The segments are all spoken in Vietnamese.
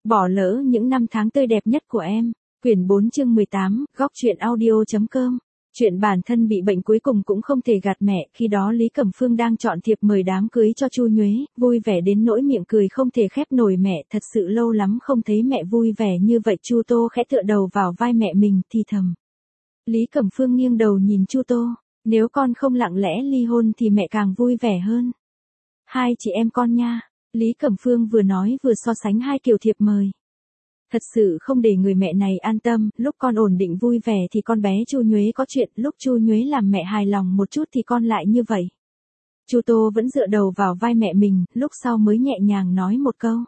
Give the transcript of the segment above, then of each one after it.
Bỏ lỡ những năm tháng tươi đẹp nhất của em. Quyển 4 chương 18, góc truyện audio.com. Chuyện bản thân bị bệnh cuối cùng cũng không thể gạt mẹ, khi đó Lý Cẩm Phương đang chọn thiệp mời đám cưới cho Chu Nhuế, vui vẻ đến nỗi miệng cười không thể khép nổi. Mẹ, thật sự lâu lắm không thấy mẹ vui vẻ như vậy. Chu Tô khẽ tựa đầu vào vai mẹ mình, thì thầm. Lý Cẩm Phương nghiêng đầu nhìn Chu Tô, nếu con không lặng lẽ ly hôn thì mẹ càng vui vẻ hơn. Hai chị em con nha. Lý Cẩm Phương vừa nói vừa so sánh hai kiểu thiệp mời. Thật sự không để người mẹ này an tâm, lúc con ổn định vui vẻ thì con bé Chu Nhuế có chuyện, lúc Chu Nhuế làm mẹ hài lòng một chút thì con lại như vậy. Chu Tô vẫn dựa đầu vào vai mẹ mình, lúc sau mới nhẹ nhàng nói một câu.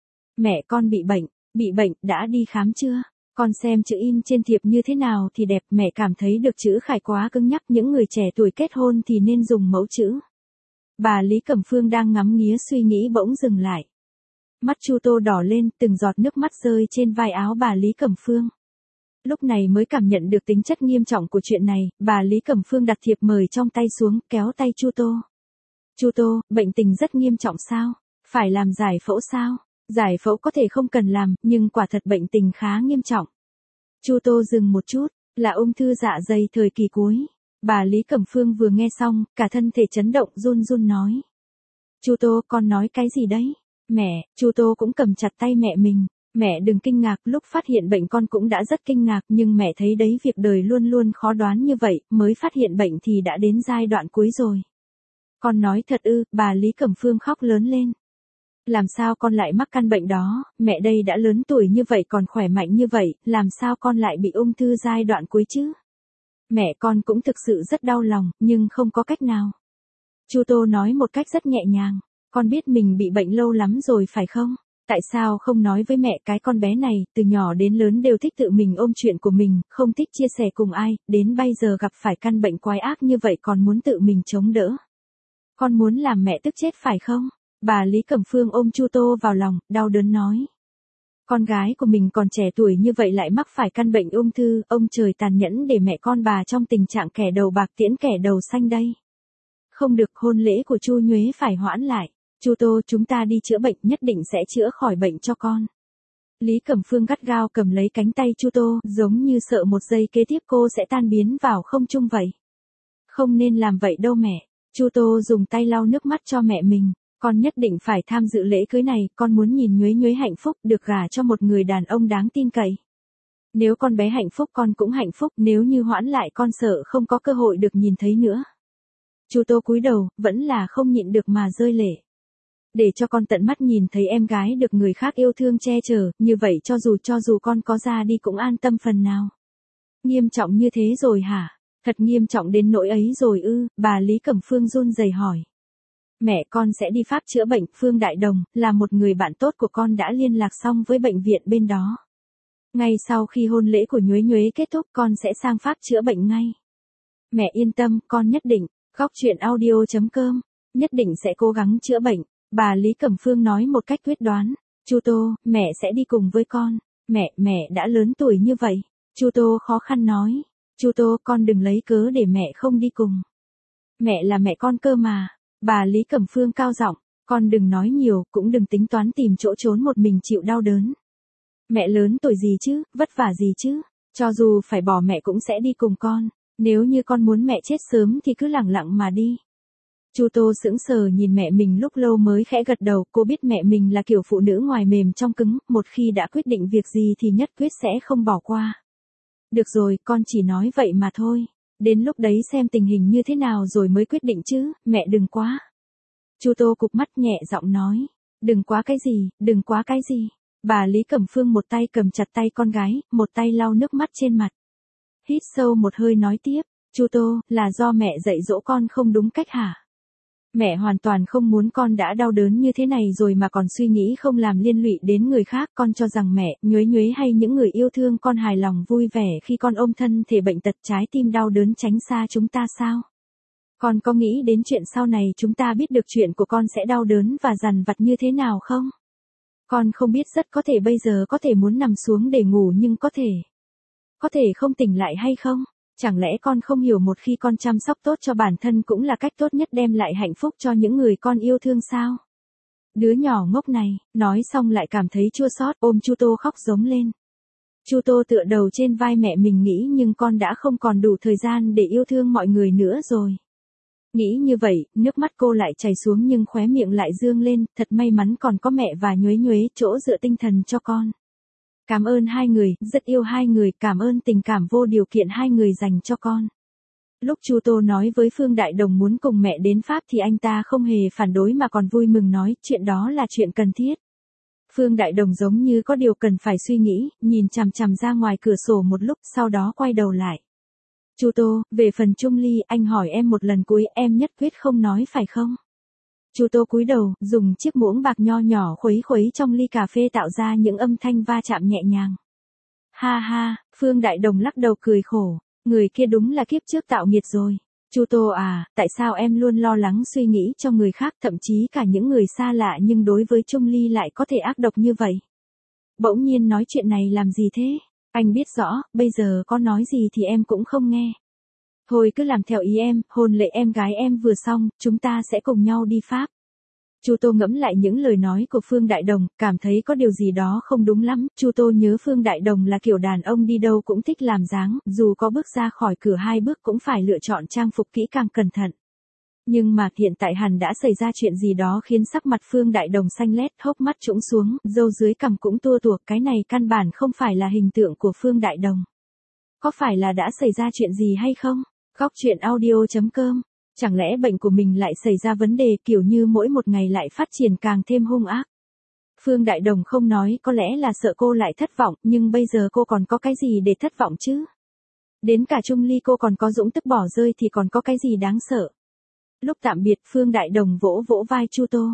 Mẹ con bị bệnh, đã đi khám chưa? Con xem chữ in trên thiệp như thế nào thì đẹp, mẹ cảm thấy được chữ khải quá cứng nhắc, những người trẻ tuổi kết hôn thì nên dùng mẫu chữ. Bà Lý Cẩm Phương đang ngắm nghía suy nghĩ bỗng dừng lại. Mắt Chu Tô đỏ lên, từng giọt nước mắt rơi trên vai áo bà Lý Cẩm Phương. Lúc này mới cảm nhận được tính chất nghiêm trọng của chuyện này, bà Lý Cẩm Phương đặt thiệp mời trong tay xuống, kéo tay Chu Tô. Chu Tô, bệnh tình rất nghiêm trọng sao? Phải làm giải phẫu sao? Giải phẫu có thể không cần làm, nhưng quả thật bệnh tình khá nghiêm trọng. Chu Tô dừng một chút, là ung thư dạ dày thời kỳ cuối. Bà Lý Cẩm Phương vừa nghe xong, cả thân thể chấn động, run run nói. Chu Tô, con nói cái gì đấy? Mẹ, Chu Tô cũng cầm chặt tay mẹ mình. Mẹ đừng kinh ngạc, lúc phát hiện bệnh con cũng đã rất kinh ngạc, nhưng mẹ thấy đấy, việc đời luôn luôn khó đoán như vậy, mới phát hiện bệnh thì đã đến giai đoạn cuối rồi. Con nói thật ư? Bà Lý Cẩm Phương khóc lớn lên. Làm sao con lại mắc căn bệnh đó, mẹ đây đã lớn tuổi như vậy còn khỏe mạnh như vậy, làm sao con lại bị ung thư giai đoạn cuối chứ? Mẹ con cũng thực sự rất đau lòng, nhưng không có cách nào. Chu Tô nói một cách rất nhẹ nhàng, con biết mình bị bệnh lâu lắm rồi phải không? Tại sao không nói với mẹ? Cái con bé này, từ nhỏ đến lớn đều thích tự mình ôm chuyện của mình, không thích chia sẻ cùng ai, đến bây giờ gặp phải căn bệnh quái ác như vậy còn muốn tự mình chống đỡ. Con muốn làm mẹ tức chết phải không? Bà Lý Cẩm Phương ôm Chu Tô vào lòng, đau đớn nói. Con gái của mình còn trẻ tuổi như vậy lại mắc phải căn bệnh ung thư, ông trời tàn nhẫn để mẹ con bà trong tình trạng kẻ đầu bạc tiễn kẻ đầu xanh đây. Không được, hôn lễ của Chu Nhuế phải hoãn lại. Chu Tô, chúng ta đi chữa bệnh, nhất định sẽ chữa khỏi bệnh cho con. Lý Cẩm Phương gắt gao cầm lấy cánh tay Chu Tô, giống như sợ một giây kế tiếp cô sẽ tan biến vào không trung vậy. Không nên làm vậy đâu mẹ. Chu Tô dùng tay lau nước mắt cho mẹ mình. Con nhất định phải tham dự lễ cưới này, con muốn nhìn Nhuế Nhuế hạnh phúc, được gả cho một người đàn ông đáng tin cậy. Nếu con bé hạnh phúc con cũng hạnh phúc, nếu như hoãn lại con sợ không có cơ hội được nhìn thấy nữa. Chu Tô cúi đầu, vẫn là không nhịn được mà rơi lệ. Để cho con tận mắt nhìn thấy em gái được người khác yêu thương che chở, như vậy cho dù con có ra đi cũng an tâm phần nào. Nghiêm trọng như thế rồi hả? Thật nghiêm trọng đến nỗi ấy rồi ư? Bà Lý Cẩm Phương run rẩy hỏi. Mẹ, con sẽ đi Pháp chữa bệnh. Phương Đại Đồng, là một người bạn tốt của con, đã liên lạc xong với bệnh viện bên đó. Ngay sau khi hôn lễ của Nhuế Nhuế kết thúc con sẽ sang Pháp chữa bệnh ngay. Mẹ yên tâm, con nhất định. Góc truyện audio.com. Nhất định sẽ cố gắng chữa bệnh. Bà Lý Cẩm Phương nói một cách quyết đoán. Chu Tô, mẹ sẽ đi cùng với con. Mẹ đã lớn tuổi như vậy. Chu Tô khó khăn nói. Chu Tô, con đừng lấy cớ để mẹ không đi cùng. Mẹ là mẹ con cơ mà. Bà Lý Cẩm Phương cao giọng, con đừng nói nhiều, cũng đừng tính toán tìm chỗ trốn một mình chịu đau đớn. Mẹ lớn tuổi gì chứ, vất vả gì chứ, cho dù phải bỏ mẹ cũng sẽ đi cùng con, nếu như con muốn mẹ chết sớm thì cứ lẳng lặng mà đi. Chu Tô sững sờ nhìn mẹ mình lúc lâu mới khẽ gật đầu, cô biết mẹ mình là kiểu phụ nữ ngoài mềm trong cứng, một khi đã quyết định việc gì thì nhất quyết sẽ không bỏ qua. Được rồi, con chỉ nói vậy mà thôi. Đến lúc đấy xem tình hình như thế nào rồi mới quyết định chứ, mẹ đừng quá. Chu Tô cụp mắt nhẹ giọng nói. Đừng quá cái gì? Bà Lý Cẩm Phương một tay cầm chặt tay con gái, một tay lau nước mắt trên mặt. Hít sâu một hơi nói tiếp. Chu Tô, là do mẹ dạy dỗ con không đúng cách hả? Mẹ hoàn toàn không muốn con đã đau đớn như thế này rồi mà còn suy nghĩ không làm liên lụy đến người khác. Con cho rằng mẹ, Nhuế hay những người yêu thương con hài lòng vui vẻ khi con ôm thân thể bệnh tật trái tim đau đớn tránh xa chúng ta sao? Con có nghĩ đến chuyện sau này chúng ta biết được chuyện của con sẽ đau đớn và dằn vặt như thế nào không? Con không biết, rất có thể bây giờ có thể muốn nằm xuống để ngủ nhưng có thể không tỉnh lại hay không? Chẳng lẽ con không hiểu một khi con chăm sóc tốt cho bản thân cũng là cách tốt nhất đem lại hạnh phúc cho những người con yêu thương sao? Đứa nhỏ ngốc này, nói xong lại cảm thấy chua xót, ôm Chu Tô khóc giống lên. Chu Tô tựa đầu trên vai mẹ mình nghĩ nhưng con đã không còn đủ thời gian để yêu thương mọi người nữa rồi. Nghĩ như vậy, nước mắt cô lại chảy xuống nhưng khóe miệng lại dương lên, thật may mắn còn có mẹ và Nhuế Nhuế chỗ dựa tinh thần cho con. Cảm ơn hai người, rất yêu hai người, cảm ơn tình cảm vô điều kiện hai người dành cho con. Lúc Chu Tô nói với Phương Đại Đồng muốn cùng mẹ đến Pháp thì anh ta không hề phản đối mà còn vui mừng nói chuyện đó là chuyện cần thiết. Phương Đại Đồng giống như có điều cần phải suy nghĩ, nhìn chằm chằm ra ngoài cửa sổ một lúc sau đó quay đầu lại. Chu Tô, về phần Trung Ly anh hỏi em một lần cuối em nhất quyết không nói phải không? Chu Tô cúi đầu, dùng chiếc muỗng bạc nho nhỏ khuấy khuấy trong ly cà phê tạo ra những âm thanh va chạm nhẹ nhàng. Ha ha, Phương Đại Đồng lắc đầu cười khổ, người kia đúng là kiếp trước tạo nghiệt rồi. Chu Tô à, tại sao em luôn lo lắng suy nghĩ cho người khác thậm chí cả những người xa lạ nhưng đối với Trung Ly lại có thể ác độc như vậy? Bỗng nhiên nói chuyện này làm gì thế? Anh biết rõ, bây giờ có nói gì thì em cũng không nghe. Thôi cứ làm theo ý em, hôn lễ em gái em vừa xong, chúng ta sẽ cùng nhau đi Pháp. Chu Tô ngẫm lại những lời nói của Phương Đại Đồng, cảm thấy có điều gì đó không đúng lắm. Chu Tô nhớ Phương Đại Đồng là kiểu đàn ông đi đâu cũng thích làm dáng, dù có bước ra khỏi cửa 2 bước cũng phải lựa chọn trang phục kỹ càng cẩn thận. Nhưng mà hiện tại hẳn đã xảy ra chuyện gì đó khiến sắc mặt Phương Đại Đồng xanh lét, hốc mắt trũng xuống, râu dưới cằm cũng tua tuột, cái này căn bản không phải là hình tượng của Phương Đại Đồng. Có phải là đã xảy ra chuyện gì hay không? Góc truyện audio.com. Chẳng lẽ bệnh của mình lại xảy ra vấn đề kiểu như mỗi một ngày lại phát triển càng thêm hung ác? Phương Đại Đồng không nói có lẽ là sợ cô lại thất vọng, nhưng bây giờ cô còn có cái gì để thất vọng chứ? Đến cả Trung Ly cô còn có dũng tức bỏ rơi thì còn có cái gì đáng sợ? Lúc tạm biệt Phương Đại Đồng vỗ vỗ vai Chu Tô.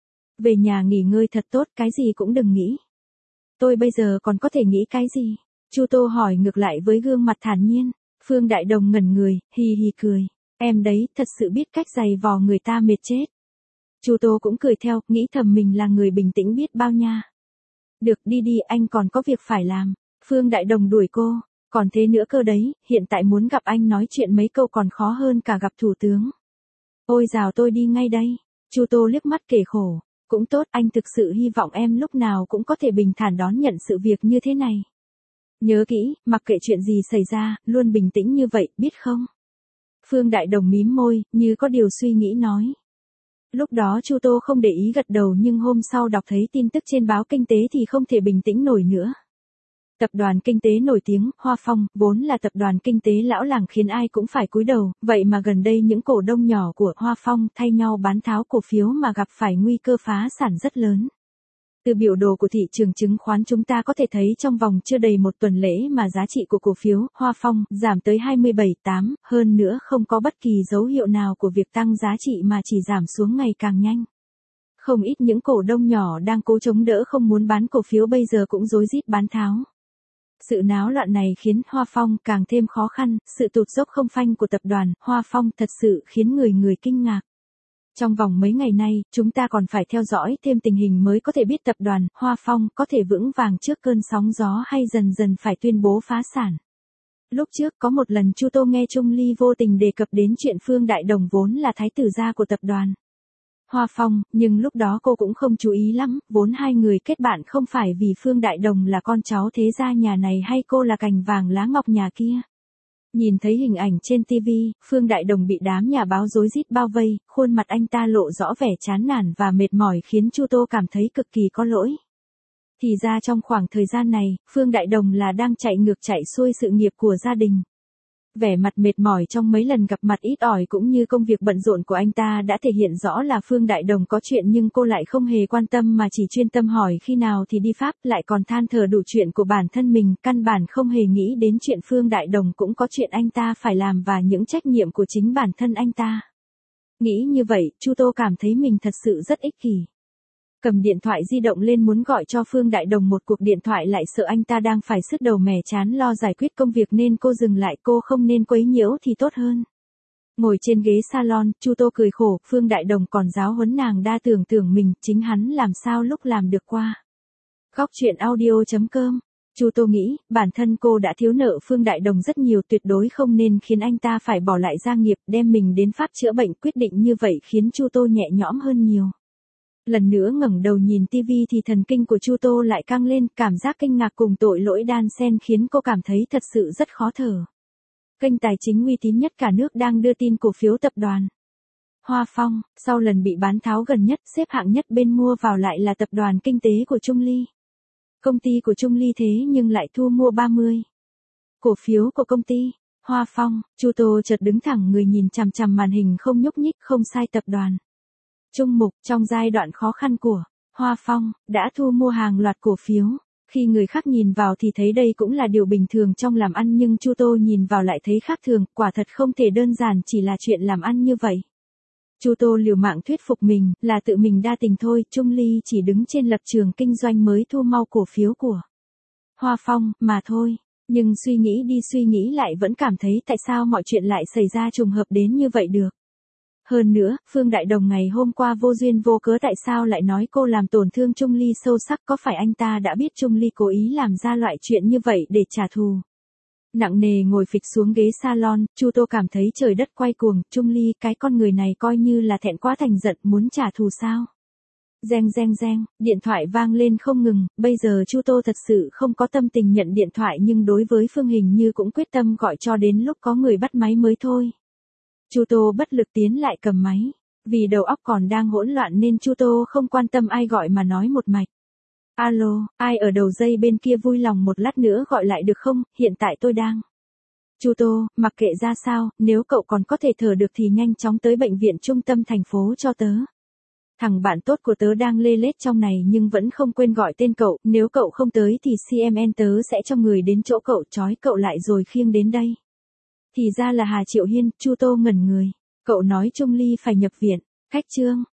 Về nhà nghỉ ngơi thật tốt, cái gì cũng đừng nghĩ. Tôi bây giờ còn có thể nghĩ cái gì? Chu Tô hỏi ngược lại với gương mặt thản nhiên. Phương Đại Đồng ngẩn người, hì hì cười. Em đấy, thật sự biết cách giày vò người ta mệt chết. Chu Tô cũng cười theo, nghĩ thầm mình là người bình tĩnh biết bao nha. Được, đi đi, anh còn có việc phải làm. Phương Đại Đồng đuổi cô. Còn thế nữa cơ đấy, hiện tại muốn gặp anh nói chuyện mấy câu còn khó hơn cả gặp thủ tướng. Ôi dào tôi đi ngay đây. Chu Tô liếc mắt kể khổ. Cũng tốt, anh thực sự hy vọng em lúc nào cũng có thể bình thản đón nhận sự việc như thế này. Nhớ kỹ, mặc kệ chuyện gì xảy ra, luôn bình tĩnh như vậy, biết không? Phương Đại Đồng mím môi, như có điều suy nghĩ nói. Lúc đó Chu Tô không để ý gật đầu nhưng hôm sau đọc thấy tin tức trên báo Kinh tế thì không thể bình tĩnh nổi nữa. Tập đoàn kinh tế nổi tiếng, Hoa Phong, vốn là tập đoàn kinh tế lão làng khiến ai cũng phải cúi đầu, vậy mà gần đây những cổ đông nhỏ của Hoa Phong thay nhau bán tháo cổ phiếu mà gặp phải nguy cơ phá sản rất lớn. Từ biểu đồ của thị trường chứng khoán chúng ta có thể thấy trong vòng chưa đầy một tuần lễ mà giá trị của cổ phiếu Hoa Phong giảm tới 27,8, hơn nữa không có bất kỳ dấu hiệu nào của việc tăng giá trị mà chỉ giảm xuống ngày càng nhanh. Không ít những cổ đông nhỏ đang cố chống đỡ không muốn bán cổ phiếu bây giờ cũng rối rít bán tháo. Sự náo loạn này khiến Hoa Phong càng thêm khó khăn, sự tụt dốc không phanh của tập đoàn Hoa Phong thật sự khiến người kinh ngạc. Trong vòng mấy ngày nay, chúng ta còn phải theo dõi thêm tình hình mới có thể biết tập đoàn Hoa Phong có thể vững vàng trước cơn sóng gió hay dần dần phải tuyên bố phá sản. Lúc trước có một lần Chu Tô nghe Trung Ly vô tình đề cập đến chuyện Phương Đại Đồng vốn là thái tử gia của tập đoàn Hoa Phong, nhưng lúc đó cô cũng không chú ý lắm, vốn hai người kết bạn không phải vì Phương Đại Đồng là con cháu thế gia nhà này hay cô là cành vàng lá ngọc nhà kia. Nhìn thấy hình ảnh trên TV, Phương Đại Đồng bị đám nhà báo rối rít bao vây, khuôn mặt anh ta lộ rõ vẻ chán nản và mệt mỏi khiến Chu Tô cảm thấy cực kỳ có lỗi. Thì ra trong khoảng thời gian này, Phương Đại Đồng là đang chạy ngược chạy xuôi sự nghiệp của gia đình. Vẻ mặt mệt mỏi trong mấy lần gặp mặt ít ỏi cũng như công việc bận rộn của anh ta đã thể hiện rõ là Phương Đại Đồng có chuyện nhưng cô lại không hề quan tâm mà chỉ chuyên tâm hỏi khi nào thì đi Pháp, lại còn than thở đủ chuyện của bản thân mình, căn bản không hề nghĩ đến chuyện Phương Đại Đồng cũng có chuyện anh ta phải làm và những trách nhiệm của chính bản thân anh ta. Nghĩ như vậy, Chu Tô cảm thấy mình thật sự rất ích kỷ. Cầm điện thoại di động lên muốn gọi cho Phương Đại Đồng một cuộc điện thoại lại sợ anh ta đang phải sứt đầu mẻ chán lo giải quyết công việc nên cô dừng lại, cô không nên quấy nhiễu thì tốt hơn. Ngồi trên ghế salon, Chu Tô cười khổ, Phương Đại Đồng còn giáo huấn nàng đa tưởng mình, chính hắn làm sao lúc làm được qua. Góc truyện audio.com. Chu Tô nghĩ, bản thân cô đã thiếu nợ Phương Đại Đồng rất nhiều, tuyệt đối không nên khiến anh ta phải bỏ lại gia nghiệp, đem mình đến Pháp chữa bệnh, quyết định như vậy khiến Chu Tô nhẹ nhõm hơn nhiều. Lần nữa ngẩng đầu nhìn tivi thì thần kinh của Chu Tô lại căng lên, cảm giác kinh ngạc cùng tội lỗi đan xen khiến cô cảm thấy thật sự rất khó thở. Kênh tài chính uy tín nhất cả nước đang đưa tin cổ phiếu tập đoàn Hoa Phong, sau lần bị bán tháo gần nhất, xếp hạng nhất bên mua vào lại là tập đoàn kinh tế của Trung Ly. Công ty của Trung Ly thế nhưng lại thu mua 30 cổ phiếu của công ty Hoa Phong. Chu Tô chợt đứng thẳng người nhìn chằm chằm màn hình không nhúc nhích. Không sai, tập đoàn Trung Mục trong giai đoạn khó khăn của Hoa Phong đã thu mua hàng loạt cổ phiếu. Khi người khác nhìn vào thì thấy đây cũng là điều bình thường trong làm ăn, nhưng Chu Tô nhìn vào lại thấy khác thường, quả thật không thể đơn giản chỉ là chuyện làm ăn như vậy. Chu Tô liều mạng thuyết phục mình là tự mình đa tình thôi, Trung Ly chỉ đứng trên lập trường kinh doanh mới thu mau cổ phiếu của Hoa Phong mà thôi. Nhưng suy nghĩ đi suy nghĩ lại vẫn cảm thấy tại sao mọi chuyện lại xảy ra trùng hợp đến như vậy được. Hơn nữa, Phương Đại Đồng ngày hôm qua vô duyên vô cớ tại sao lại nói cô làm tổn thương Trung Ly sâu sắc, có phải anh ta đã biết Trung Ly cố ý làm ra loại chuyện như vậy để trả thù? Nặng nề ngồi phịch xuống ghế salon, Chu Tô cảm thấy trời đất quay cuồng, Trung Ly cái con người này coi như là thẹn quá thành giận muốn trả thù sao? Reng reng reng, điện thoại vang lên không ngừng, bây giờ Chu Tô thật sự không có tâm tình nhận điện thoại, nhưng đối với Phương hình như cũng quyết tâm gọi cho đến lúc có người bắt máy mới thôi. Chu Tô bất lực tiến lại cầm máy, vì đầu óc còn đang hỗn loạn nên Chu Tô không quan tâm ai gọi mà nói một mạch. Alo, ai ở đầu dây bên kia vui lòng một lát nữa gọi lại được không, hiện tại tôi đang. Chu Tô, mặc kệ ra sao, nếu cậu còn có thể thở được thì nhanh chóng tới bệnh viện trung tâm thành phố cho tớ. Thằng bạn tốt của tớ đang lê lết trong này nhưng vẫn không quên gọi tên cậu, nếu cậu không tới thì CMN tớ sẽ cho người đến chỗ cậu trói cậu lại rồi khiêng đến đây. Thì ra là Hà Triệu Hiên. Chu Tô ngẩn người, cậu nói Trung Ly phải nhập viện, khách trương,